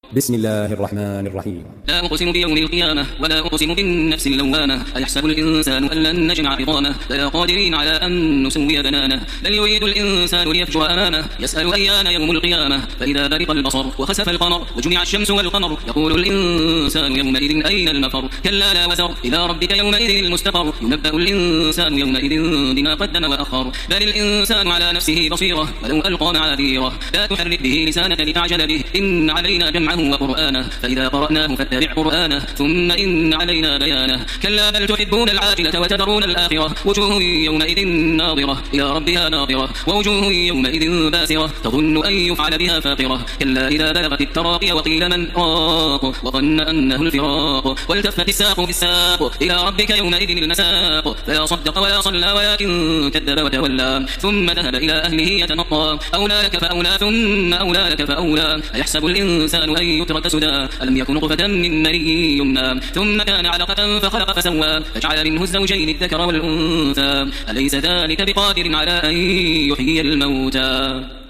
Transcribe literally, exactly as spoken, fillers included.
بسم الله الرحمن الرحيم. لا أقسم بيوم القيامة ولا أقسم بالنفس اللوامة أيحسب الإنسان أن لن نجمع عظامه بلى قادرين على أن نسوي بنانه بل يريد الإنسان ليفجر أمامه يسأل أيان يوم القيامة فإذا برق البصر وخسف القمر وجمع الشمس والقمر يقول الإنسان يومئذ أين المفر كلا لا وزر إلى ربك يومئذ المستقر ينبأ الإنسان يومئذ بما قدم وأخر بل الإنسان على نفسه بصيرة ولو ألقى معاذيره لا تحرك به لسانك لتعجل به إن علينا جمعه وقرآنه فإذا قرأناه فاتبع قرآنه ثم إن علينا بيانه كلا بل تحبون العاجلة وتذرون الآخرة وجوه يومئذ ناظرة إلى ربها ناظرة ووجوه يومئذ باسرة تظن أن يفعل بها فاقرة كلا إذا بلغت التراقي وقيل من راق وظن أنه الفراق والتفت الساق بالساق إلى ربك يومئذ المساق فلا صدق ولا صلى ولكن كذب وتولى ثم ذهب إلى أهله يتمطى أولى لك فأولى ثم أولى لك فأولى أيحسب الإنسان أن يترك سدى ألم يكن نطفة من مني يمنى ثم كان علقة فخلق فسوى فجعل منه الزوجين الذكر والأنثى أليس ذلك بقادر على أن يحيي الموتى